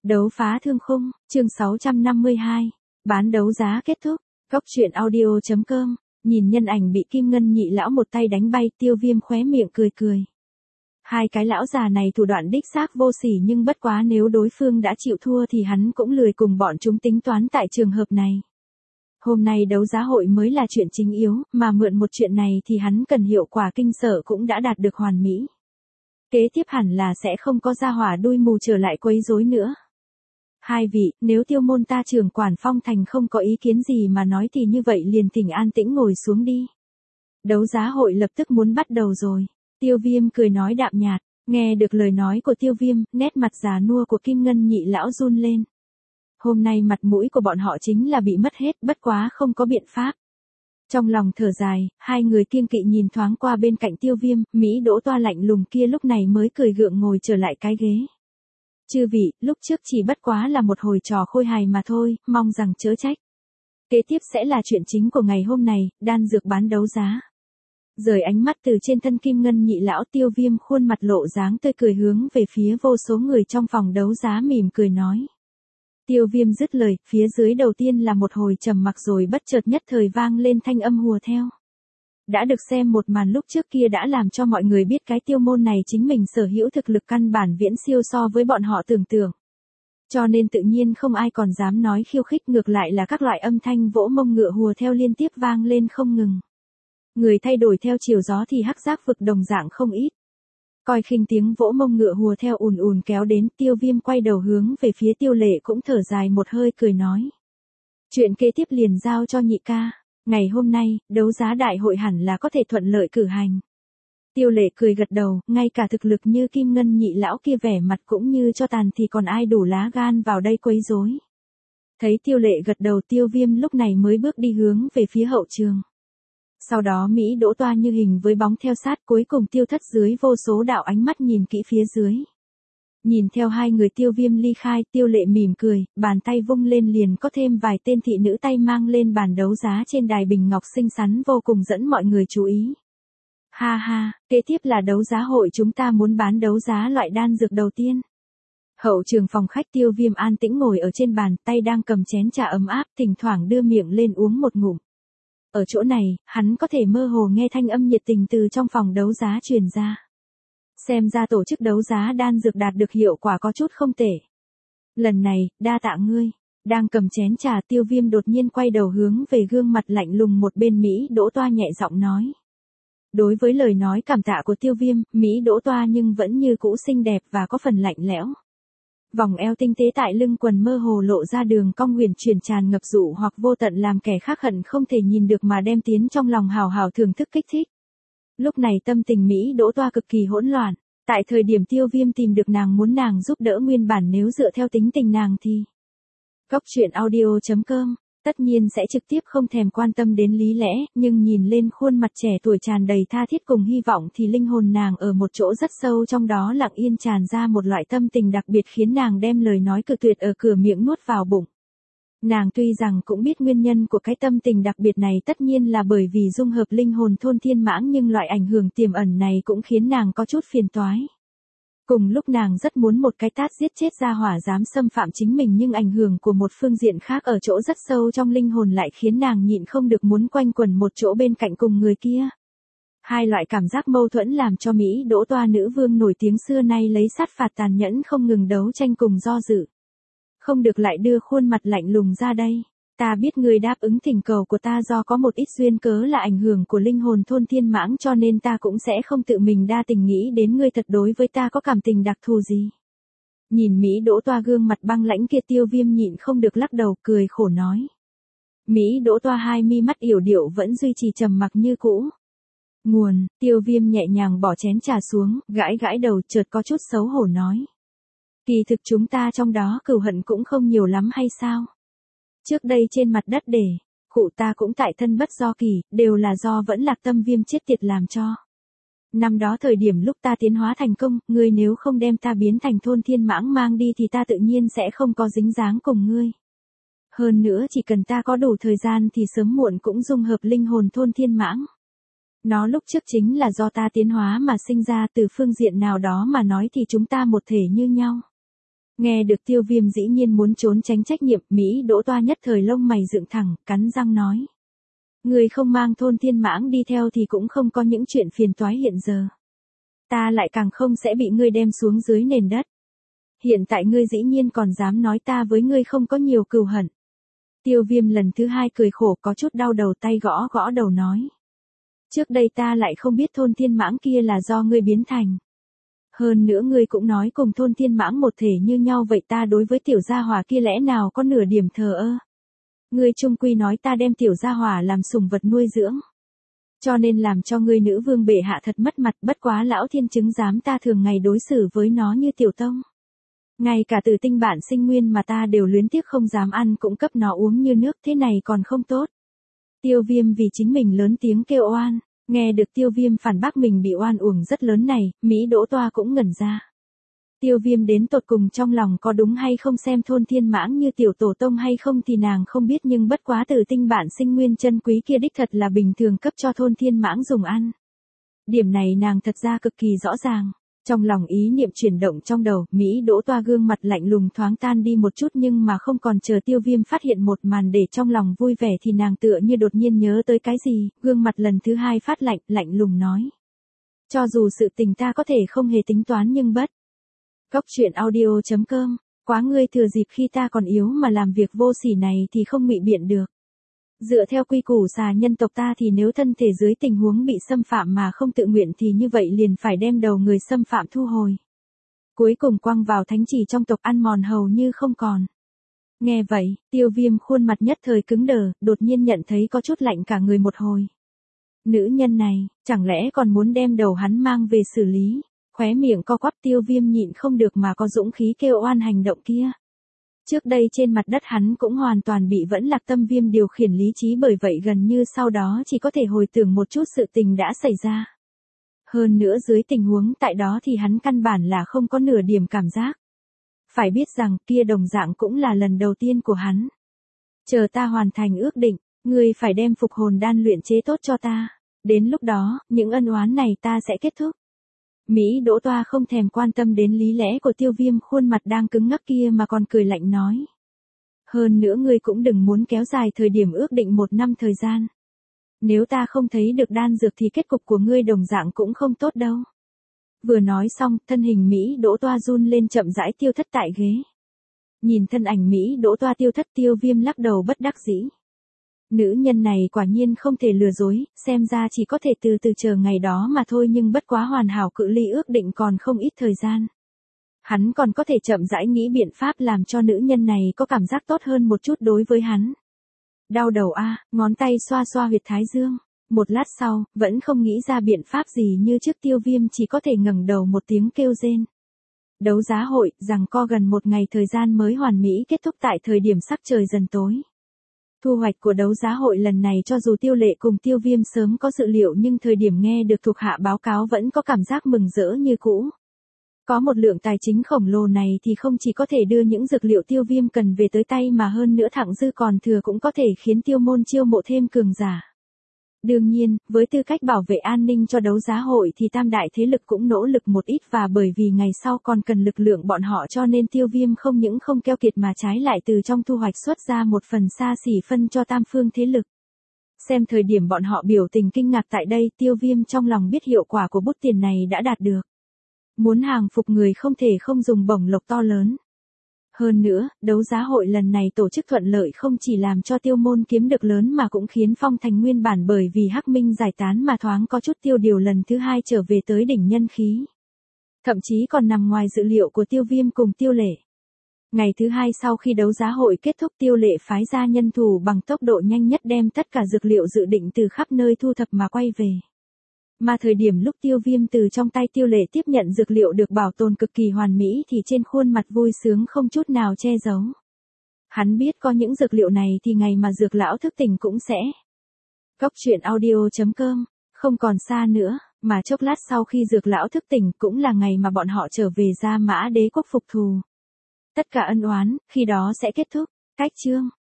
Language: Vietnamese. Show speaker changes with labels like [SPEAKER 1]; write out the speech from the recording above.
[SPEAKER 1] Đấu phá thương khung, chương 652. Bán đấu giá kết thúc. Góc truyện audio.com. Nhìn nhân ảnh bị Kim Ngân Nhị lão một tay đánh bay, Tiêu Viêm khóe miệng cười cười. Hai cái lão già này thủ đoạn đích xác vô sỉ, nhưng bất quá nếu đối phương đã chịu thua thì hắn cũng lười cùng bọn chúng tính toán tại trường hợp này. Hôm nay đấu giá hội mới là chuyện chính yếu, mà mượn một chuyện này thì hắn cần hiệu quả kinh sở cũng đã đạt được hoàn mỹ. Kế tiếp hẳn là sẽ không có gia hỏa đuôi mù trở lại quấy rối nữa. Hai vị, nếu Tiêu môn ta trưởng quản Phong Thành không có ý kiến gì mà nói thì như vậy liền thỉnh an tĩnh ngồi xuống đi. Đấu giá hội lập tức muốn bắt đầu rồi. Tiêu Viêm cười nói đạm nhạt, nghe được lời nói của Tiêu Viêm, nét mặt già nua của Kim Ngân Nhị lão run lên. Hôm nay mặt mũi của bọn họ chính là bị mất hết, bất quá không có biện pháp. Trong lòng thở dài, hai người kiêng kỵ nhìn thoáng qua bên cạnh Tiêu Viêm, Mỹ Đỗ Toa lạnh lùng kia lúc này mới cười gượng ngồi trở lại cái ghế. Chư vị, lúc trước chỉ bất quá là một hồi trò khôi hài mà thôi, mong rằng chớ trách. Kế tiếp sẽ là chuyện chính của ngày hôm nay, đan dược bán đấu giá. Rời ánh mắt từ trên thân Kim Ngân Nhị lão, Tiêu Viêm khuôn mặt lộ dáng tươi cười hướng về phía vô số người trong phòng đấu giá mỉm cười nói. Tiêu Viêm dứt lời, phía dưới đầu tiên là một hồi trầm mặc rồi bất chợt nhất thời vang lên thanh âm hùa theo. Đã được xem một màn lúc trước kia đã làm cho mọi người biết cái Tiêu môn này chính mình sở hữu thực lực căn bản viễn siêu so với bọn họ tưởng tượng. Cho nên tự nhiên không ai còn dám nói khiêu khích, ngược lại là các loại âm thanh vỗ mông ngựa hùa theo liên tiếp vang lên không ngừng. Người thay đổi theo chiều gió thì hắc giác vực đồng dạng không ít. Coi khinh tiếng vỗ mông ngựa hùa theo ùn ùn kéo đến, Tiêu Viêm quay đầu hướng về phía Tiêu Lệ cũng thở dài một hơi cười nói. Chuyện kế tiếp liền giao cho nhị ca, ngày hôm nay, đấu giá đại hội hẳn là có thể thuận lợi cử hành. Tiêu Lệ cười gật đầu, ngay cả thực lực như Kim Ngân Nhị lão kia vẻ mặt cũng như cho tàn thì còn ai đủ lá gan vào đây quấy rối. Thấy Tiêu Lệ gật đầu, Tiêu Viêm lúc này mới bước đi hướng về phía hậu trường. Sau đó Mỹ Đỗ Toa như hình với bóng theo sát, cuối cùng tiêu thất dưới vô số đạo ánh mắt nhìn kỹ phía dưới. Nhìn theo hai người Tiêu Viêm ly khai, Tiêu Lệ mỉm cười, bàn tay vung lên liền có thêm vài tên thị nữ tay mang lên bàn đấu giá trên đài bình ngọc xinh xắn vô cùng dẫn mọi người chú ý. Ha ha, kế tiếp là đấu giá hội, chúng ta muốn bán đấu giá loại đan dược đầu tiên. Hậu trường phòng khách, Tiêu Viêm an tĩnh ngồi ở trên bàn, tay đang cầm chén trà ấm áp, thỉnh thoảng đưa miệng lên uống một ngụm. Ở chỗ này, hắn có thể mơ hồ nghe thanh âm nhiệt tình từ trong phòng đấu giá truyền ra. Xem ra tổ chức đấu giá đan dược đạt được hiệu quả có chút không tệ. Lần này, đa tạ ngươi. Đang cầm chén trà, Tiêu Viêm đột nhiên quay đầu hướng về gương mặt lạnh lùng một bên Mỹ Đỗ Toa nhẹ giọng nói. Đối với lời nói cảm tạ của Tiêu Viêm, Mỹ Đỗ Toa nhưng vẫn như cũ xinh đẹp và có phần lạnh lẽo. Vòng eo tinh tế tại lưng quần mơ hồ lộ ra đường cong huyền chuyển tràn ngập dụ hoặc vô tận, làm kẻ khác hận không thể nhìn được mà đem tiến trong lòng hào hào thưởng thức kích thích. Lúc này tâm tình Mỹ Đỗ Toa cực kỳ hỗn loạn, tại thời điểm Tiêu Viêm tìm được nàng muốn nàng giúp đỡ nguyên bản nếu dựa theo tính tình nàng thì. Góc truyện audio.com, tất nhiên sẽ trực tiếp không thèm quan tâm đến lý lẽ, nhưng nhìn lên khuôn mặt trẻ tuổi tràn đầy tha thiết cùng hy vọng thì linh hồn nàng ở một chỗ rất sâu trong đó lặng yên tràn ra một loại tâm tình đặc biệt khiến nàng đem lời nói cự tuyệt ở cửa miệng nuốt vào bụng. Nàng tuy rằng cũng biết nguyên nhân của cái tâm tình đặc biệt này tất nhiên là bởi vì dung hợp linh hồn thôn thiên mãng, nhưng loại ảnh hưởng tiềm ẩn này cũng khiến nàng có chút phiền toái. Cùng lúc nàng rất muốn một cái tát giết chết gia hỏa dám xâm phạm chính mình, nhưng ảnh hưởng của một phương diện khác ở chỗ rất sâu trong linh hồn lại khiến nàng nhịn không được muốn quanh quẩn một chỗ bên cạnh cùng người kia. Hai loại cảm giác mâu thuẫn làm cho Mỹ Đỗ Toa nữ vương nổi tiếng xưa nay lấy sát phạt tàn nhẫn không ngừng đấu tranh cùng do dự. Không được lại đưa khuôn mặt lạnh lùng ra đây. Ta biết người đáp ứng thỉnh cầu của ta do có một ít duyên cớ là ảnh hưởng của linh hồn thôn thiên mãng, cho nên ta cũng sẽ không tự mình đa tình nghĩ đến ngươi thật đối với ta có cảm tình đặc thù gì. Nhìn Mỹ Đỗ Toa gương mặt băng lãnh kia, Tiêu Viêm nhịn không được lắc đầu cười khổ nói. Mỹ Đỗ Toa hai mi mắt yểu điệu vẫn duy trì trầm mặc như cũ. Nguồn, Tiêu Viêm nhẹ nhàng bỏ chén trà xuống, gãi gãi đầu chợt có chút xấu hổ nói. Kỳ thực chúng ta trong đó cừu hận cũng không nhiều lắm hay sao? Trước đây trên mặt đất để, cụ ta cũng tại thân bất do kỳ, đều là do vẫn lạc tâm viêm chết tiệt làm cho. Năm đó thời điểm lúc ta tiến hóa thành công, ngươi nếu không đem ta biến thành thôn thiên mãng mang đi thì ta tự nhiên sẽ không có dính dáng cùng ngươi. Hơn nữa chỉ cần ta có đủ thời gian thì sớm muộn cũng dung hợp linh hồn thôn thiên mãng. Nó lúc trước chính là do ta tiến hóa mà sinh ra, từ phương diện nào đó mà nói thì chúng ta một thể như nhau. Nghe được Tiêu Viêm dĩ nhiên muốn trốn tránh trách nhiệm, Mỹ Đỗ Toa nhất thời lông mày dựng thẳng, cắn răng nói. Người không mang Thôn Thiên Mãng đi theo thì cũng không có những chuyện phiền toái hiện giờ. Ta lại càng không sẽ bị ngươi đem xuống dưới nền đất. Hiện tại ngươi dĩ nhiên còn dám nói ta với ngươi không có nhiều cừu hận. Tiêu Viêm lần thứ hai cười khổ có chút đau đầu, tay gõ gõ đầu nói. Trước đây ta lại không biết Thôn Thiên Mãng kia là do ngươi biến thành. Hơn nữa ngươi cũng nói cùng Thôn Thiên Mãng một thể như nhau, vậy ta đối với tiểu gia hỏa kia lẽ nào có nửa điểm thờ ơ. Ngươi chung quy nói ta đem tiểu gia hỏa làm sủng vật nuôi dưỡng. Cho nên làm cho ngươi nữ vương bệ hạ thật mất mặt, bất quá lão thiên chứng giám ta thường ngày đối xử với nó như tiểu tông. Ngay cả tử tinh bản sinh nguyên mà ta đều luyến tiếc không dám ăn cũng cấp nó uống như nước, thế này còn không tốt. Tiêu Viêm vì chính mình lớn tiếng kêu oan, nghe được Tiêu Viêm phản bác mình bị oan uổng rất lớn này, Mỹ Đỗ Toa cũng ngẩn ra. Tiêu Viêm đến tột cùng trong lòng có đúng hay không xem Thôn Thiên Mãng như tiểu tổ tông hay không thì nàng không biết, nhưng bất quá tử tinh bản sinh nguyên chân quý kia đích thật là bình thường cấp cho Thôn Thiên Mãng dùng ăn. Điểm này nàng thật ra cực kỳ rõ ràng. Trong lòng ý niệm chuyển động trong đầu, Mỹ Đỗ Toa gương mặt lạnh lùng thoáng tan đi một chút, nhưng mà không còn chờ Tiêu Viêm phát hiện một màn để trong lòng vui vẻ thì nàng tựa như đột nhiên nhớ tới cái gì, gương mặt lần thứ hai phát lạnh, lạnh lùng nói. Cho dù sự tình ta có thể không hề tính toán nhưng bất. Cốc truyện audio.com, quá ngươi thừa dịp khi ta còn yếu mà làm việc vô sỉ này thì không ngụy biện được. Dựa theo quy củ xà nhân tộc ta thì nếu thân thể dưới tình huống bị xâm phạm mà không tự nguyện thì như vậy liền phải đem đầu người xâm phạm thu hồi. Cuối cùng quăng vào thánh chỉ trong tộc ăn mòn hầu như không còn. Nghe vậy, Tiêu Viêm khuôn mặt nhất thời cứng đờ, đột nhiên nhận thấy có chút lạnh cả người một hồi. Nữ nhân này, chẳng lẽ còn muốn đem đầu hắn mang về xử lý? Khóe miệng co quắp, Tiêu Viêm nhịn không được mà có dũng khí kêu oan hành động kia. Trước đây trên mặt đất hắn cũng hoàn toàn bị vẫn lạc tâm viêm điều khiển lý trí, bởi vậy gần như sau đó chỉ có thể hồi tưởng một chút sự tình đã xảy ra. Hơn nữa dưới tình huống tại đó thì hắn căn bản là không có nửa điểm cảm giác. Phải biết rằng kia đồng dạng cũng là lần đầu tiên của hắn. Chờ ta hoàn thành ước định, ngươi phải đem phục hồn đan luyện chế tốt cho ta. Đến lúc đó, những ân oán này ta sẽ kết thúc. Mỹ Đỗ Toa không thèm quan tâm đến lý lẽ của Tiêu Viêm khuôn mặt đang cứng ngắc kia mà còn cười lạnh nói. Hơn nữa ngươi cũng đừng muốn kéo dài thời điểm ước định 1 năm thời gian. Nếu ta không thấy được đan dược thì kết cục của ngươi đồng dạng cũng không tốt đâu. Vừa nói xong, thân hình Mỹ Đỗ Toa run lên chậm rãi tiêu thất tại ghế. Nhìn thân ảnh Mỹ Đỗ Toa tiêu thất, Tiêu Viêm lắc đầu bất đắc dĩ. Nữ nhân này quả nhiên không thể lừa dối, xem ra chỉ có thể từ từ chờ ngày đó mà thôi, nhưng bất quá hoàn hảo cự ly ước định còn không ít thời gian. Hắn còn có thể chậm rãi nghĩ biện pháp làm cho nữ nhân này có cảm giác tốt hơn một chút đối với hắn. Đau đầu a, ngón tay xoa xoa huyệt thái dương. Một lát sau, vẫn không nghĩ ra biện pháp gì như trước, Tiêu Viêm chỉ có thể ngẩng đầu một tiếng kêu rên. Đấu giá hội, giằng co gần 1 ngày thời gian mới hoàn mỹ kết thúc tại thời điểm sắc trời dần tối. Thu hoạch của đấu giá hội lần này cho dù Tiêu Lệ cùng Tiêu Viêm sớm có dự liệu nhưng thời điểm nghe được thuộc hạ báo cáo vẫn có cảm giác mừng rỡ như cũ. Có một lượng tài chính khổng lồ này thì không chỉ có thể đưa những dược liệu Tiêu Viêm cần về tới tay mà hơn nữa thặng dư còn thừa cũng có thể khiến Tiêu môn chiêu mộ thêm cường giả. Đương nhiên, với tư cách bảo vệ an ninh cho đấu giá hội thì tam đại thế lực cũng nỗ lực một ít, và bởi vì ngày sau còn cần lực lượng bọn họ cho nên Tiêu Viêm không những không keo kiệt mà trái lại từ trong thu hoạch xuất ra một phần xa xỉ phân cho tam phương thế lực. Xem thời điểm bọn họ biểu tình kinh ngạc tại đây, Tiêu Viêm trong lòng biết hiệu quả của bút tiền này đã đạt được. Muốn hàng phục người không thể không dùng bổng lộc to lớn. Hơn nữa, đấu giá hội lần này tổ chức thuận lợi không chỉ làm cho Tiêu môn kiếm được lớn mà cũng khiến Phong Thành nguyên bản bởi vì Hắc Minh giải tán mà thoáng có chút tiêu điều lần thứ hai trở về tới đỉnh nhân khí. Thậm chí còn nằm ngoài dự liệu của Tiêu Viêm cùng Tiêu Lệ. Ngày thứ hai sau khi đấu giá hội kết thúc, Tiêu Lệ phái ra nhân thủ bằng tốc độ nhanh nhất đem tất cả dược liệu dự định từ khắp nơi thu thập mà quay về. Mà thời điểm lúc Tiêu Viêm từ trong tay Tiêu Lệ tiếp nhận dược liệu được bảo tồn cực kỳ hoàn mỹ thì trên khuôn mặt vui sướng không chút nào che giấu. Hắn biết có những dược liệu này thì ngày mà dược lão thức tỉnh cũng sẽ. Cốc truyện audio.com, không còn xa nữa, mà chốc lát sau khi dược lão thức tỉnh cũng là ngày mà bọn họ trở về Gia Mã Đế quốc phục thù. Tất cả ân oán, khi đó sẽ kết thúc. Cách chương.